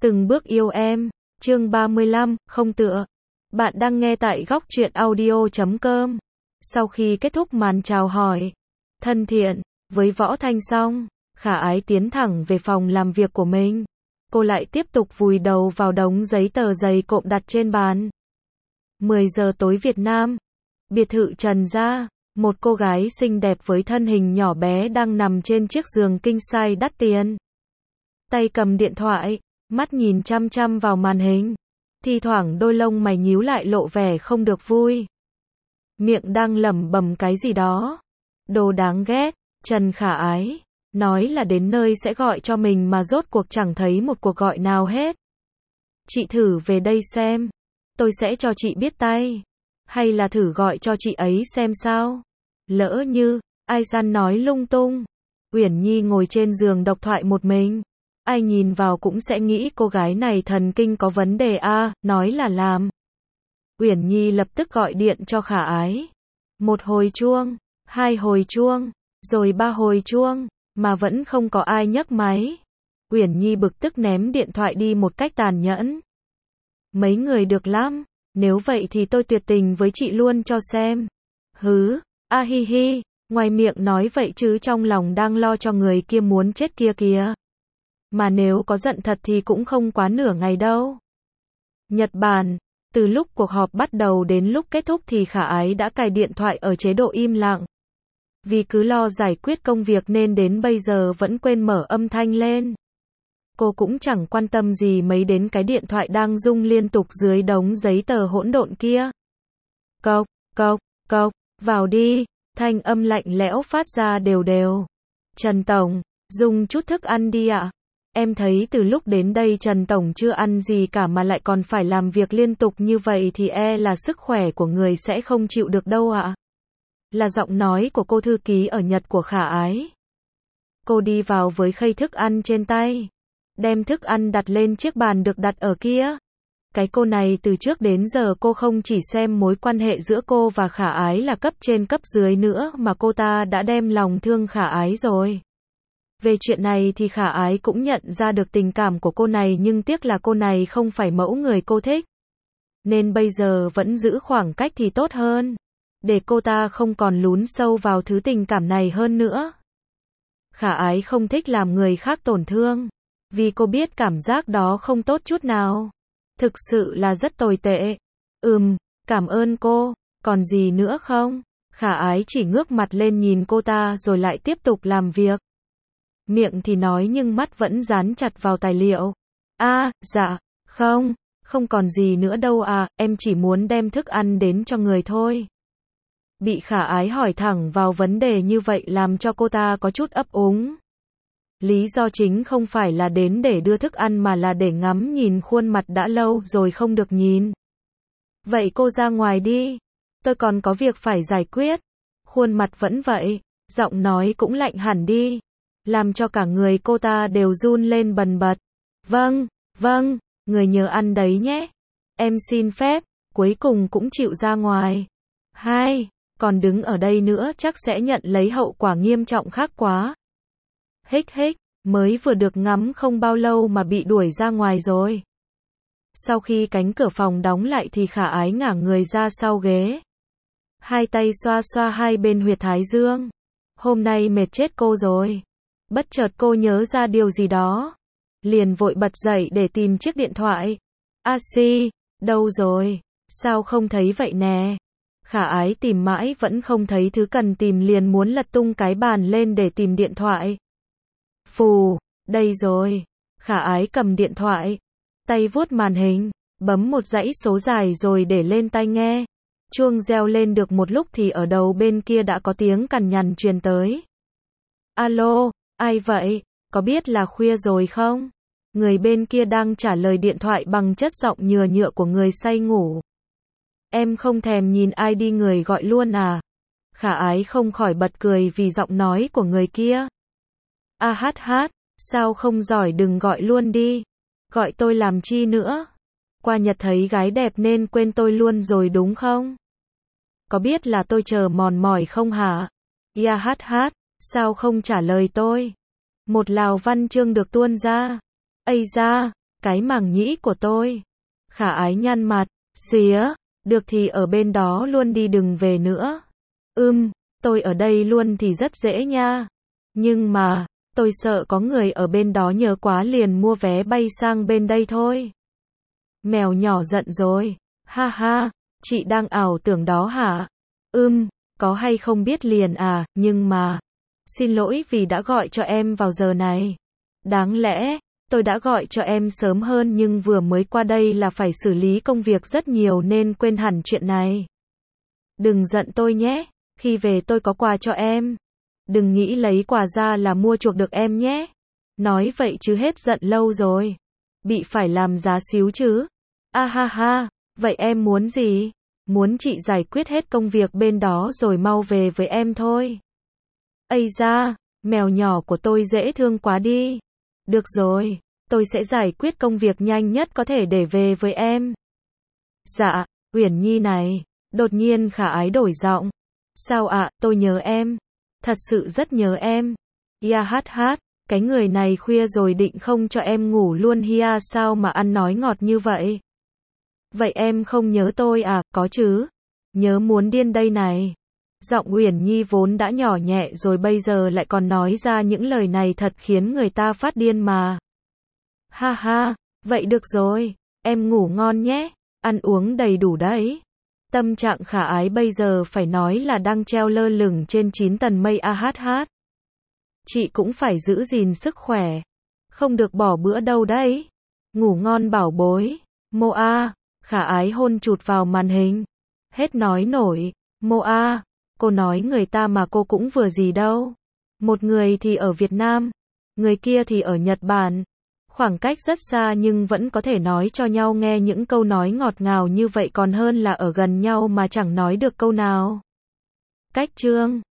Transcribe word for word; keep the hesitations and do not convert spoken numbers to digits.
Từng bước yêu em, chương ba mươi lăm, không tựa. Bạn đang nghe tại góc truyện audio chấm com. Sau khi kết thúc màn chào hỏi thân thiện với Võ Thanh xong, Khả Ái tiến thẳng về phòng làm việc của mình. Cô lại tiếp tục vùi đầu vào đống giấy tờ dày cộm đặt trên bàn. mười giờ tối Việt Nam, biệt thự Trần gia, một cô gái xinh đẹp với thân hình nhỏ bé đang nằm trên chiếc giường king size đắt tiền. Tay cầm điện thoại, mắt nhìn chăm chăm vào màn hình. Thi thoảng đôi lông mày nhíu lại lộ vẻ không được vui. Miệng đang lẩm bẩm cái gì đó. Đồ đáng ghét, Trần Khả Ái nói là đến nơi sẽ gọi cho mình mà rốt cuộc chẳng thấy một cuộc gọi nào hết. Chị thử về đây xem, tôi sẽ cho chị biết tay. Hay là thử gọi cho chị ấy xem sao. Lỡ như ai gian nói lung tung. Uyển Nhi ngồi trên giường độc thoại một mình. Ai nhìn vào cũng sẽ nghĩ cô gái này thần kinh có vấn đề a, à, nói là làm. Uyển Nhi lập tức gọi điện cho Khả Ái. Một hồi chuông, hai hồi chuông, rồi ba hồi chuông, mà vẫn không có ai nhấc máy. Uyển Nhi bực tức ném điện thoại đi một cách tàn nhẫn. Mấy người được lắm, nếu vậy thì tôi tuyệt tình với chị luôn cho xem. Hứ, a hi hi, ngoài miệng nói vậy chứ trong lòng đang lo cho người kia muốn chết kia kìa. Mà nếu có giận thật thì cũng không quá nửa ngày đâu. Nhật Bản, từ lúc cuộc họp bắt đầu đến lúc kết thúc thì Khả Ái đã cài điện thoại ở chế độ im lặng. Vì cứ lo giải quyết công việc nên đến bây giờ vẫn quên mở âm thanh lên. Cô cũng chẳng quan tâm gì mấy đến cái điện thoại đang rung liên tục dưới đống giấy tờ hỗn độn kia. Cộc, cộc, cộc, vào đi, thanh âm lạnh lẽo phát ra đều đều. Trần Tổng, dùng chút thức ăn đi ạ. Em thấy từ lúc đến đây Trần Tổng chưa ăn gì cả mà lại còn phải làm việc liên tục như vậy thì e là sức khỏe của người sẽ không chịu được đâu ạ. Là giọng nói của cô thư ký ở Nhật của Khả Ái. Cô đi vào với khay thức ăn trên tay. Đem thức ăn đặt lên chiếc bàn được đặt ở kia. Cái cô này từ trước đến giờ cô không chỉ xem mối quan hệ giữa cô và Khả Ái là cấp trên cấp dưới nữa mà cô ta đã đem lòng thương Khả Ái rồi. Về chuyện này thì Khả Ái cũng nhận ra được tình cảm của cô này nhưng tiếc là cô này không phải mẫu người cô thích. Nên bây giờ vẫn giữ khoảng cách thì tốt hơn. Để cô ta không còn lún sâu vào thứ tình cảm này hơn nữa. Khả Ái không thích làm người khác tổn thương. Vì cô biết cảm giác đó không tốt chút nào. Thực sự là rất tồi tệ. Ừm, cảm ơn cô, còn gì nữa không? Khả Ái chỉ ngước mặt lên nhìn cô ta rồi lại tiếp tục làm việc. Miệng thì nói nhưng mắt vẫn dán chặt vào tài liệu. A, à, dạ, không, không còn gì nữa đâu à, em chỉ muốn đem thức ăn đến cho người thôi. Bị Khả Ái hỏi thẳng vào vấn đề như vậy làm cho cô ta có chút ấp úng. Lý do chính không phải là đến để đưa thức ăn mà là để ngắm nhìn khuôn mặt đã lâu rồi không được nhìn. Vậy cô ra ngoài đi, tôi còn có việc phải giải quyết. Khuôn mặt vẫn vậy, giọng nói cũng lạnh hẳn đi. Làm cho cả người cô ta đều run lên bần bật. Vâng, vâng, người nhớ ăn đấy nhé. Em xin phép, cuối cùng cũng chịu ra ngoài. Hai, còn đứng ở đây nữa chắc sẽ nhận lấy hậu quả nghiêm trọng khác quá. Hích hích, mới vừa được ngắm không bao lâu mà bị đuổi ra ngoài rồi. Sau khi cánh cửa phòng đóng lại thì Khả Ái ngả người ra sau ghế. Hai tay xoa xoa hai bên huyệt thái dương. Hôm nay mệt chết cô rồi. Bất chợt cô nhớ ra điều gì đó. Liền vội bật dậy để tìm chiếc điện thoại. A si, đâu rồi? Sao không thấy vậy nè? Khả Ái tìm mãi vẫn không thấy thứ cần tìm liền muốn lật tung cái bàn lên để tìm điện thoại. Phù, đây rồi. Khả Ái cầm điện thoại. Tay vuốt màn hình, bấm một dãy số dài rồi để lên tai nghe. Chuông reo lên được một lúc thì ở đầu bên kia đã có tiếng cằn nhằn truyền tới. Alo, ai vậy? Có biết là khuya rồi không? Người bên kia đang trả lời điện thoại bằng chất giọng nhừa nhựa của người say ngủ. Em không thèm nhìn ai đi người gọi luôn à? Khả Ái không khỏi bật cười vì giọng nói của người kia. A hát hát, sao không giỏi đừng gọi luôn đi. Gọi tôi làm chi nữa? Qua Nhật thấy gái đẹp nên quên tôi luôn rồi đúng không? Có biết là tôi chờ mòn mỏi không hả? A hát hát, sao không trả lời tôi? Một lào văn chương được tuôn ra. Ây da, cái màng nhĩ của tôi. Khả ái nhăn mặt, xía, được thì ở bên đó luôn đi đừng về nữa. Ưm, tôi ở đây luôn thì rất dễ nha. Nhưng mà, tôi sợ có người ở bên đó nhớ quá liền mua vé bay sang bên đây thôi. Mèo nhỏ giận rồi, ha ha, chị đang ảo tưởng đó hả? Ưm, có hay không biết liền à, nhưng mà, xin lỗi vì đã gọi cho em vào giờ này. Đáng lẽ, tôi đã gọi cho em sớm hơn nhưng vừa mới qua đây là phải xử lý công việc rất nhiều nên quên hẳn chuyện này. Đừng giận tôi nhé, khi về tôi có quà cho em. Đừng nghĩ lấy quà ra là mua chuộc được em nhé. Nói vậy chứ hết giận lâu rồi. Bị phải làm giá xíu chứ. A ha ha, vậy em muốn gì? Muốn chị giải quyết hết công việc bên đó rồi mau về với em thôi. Ây da, mèo nhỏ của tôi dễ thương quá đi. Được rồi, tôi sẽ giải quyết công việc nhanh nhất có thể để về với em. Dạ, Uyển Nhi này, đột nhiên Khả Ái đổi giọng. Sao ạ, à, tôi nhớ em. Thật sự rất nhớ em. Ya hát hát, cái người này khuya rồi định không cho em ngủ luôn hia sao mà ăn nói ngọt như vậy. Vậy em không nhớ tôi à, có chứ. Nhớ muốn điên đây này. Giọng Uyển Nhi vốn đã nhỏ nhẹ rồi bây giờ lại còn nói ra những lời này thật khiến người ta phát điên mà. Ha ha, vậy được rồi, em ngủ ngon nhé, ăn uống đầy đủ đấy. Tâm trạng Khả Ái bây giờ phải nói là đang treo lơ lửng trên chín tầng mây a hát hát. Chị cũng phải giữ gìn sức khỏe, không được bỏ bữa đâu đấy. Ngủ ngon bảo bối. Mô a, Khả Ái hôn chụt vào màn hình. Hết nói nổi, Mô a, cô nói người ta mà cô cũng vừa gì đâu. Một người thì ở Việt Nam, người kia thì ở Nhật Bản. Khoảng cách rất xa nhưng vẫn có thể nói cho nhau nghe những câu nói ngọt ngào như vậy còn hơn là ở gần nhau mà chẳng nói được câu nào. Cách chương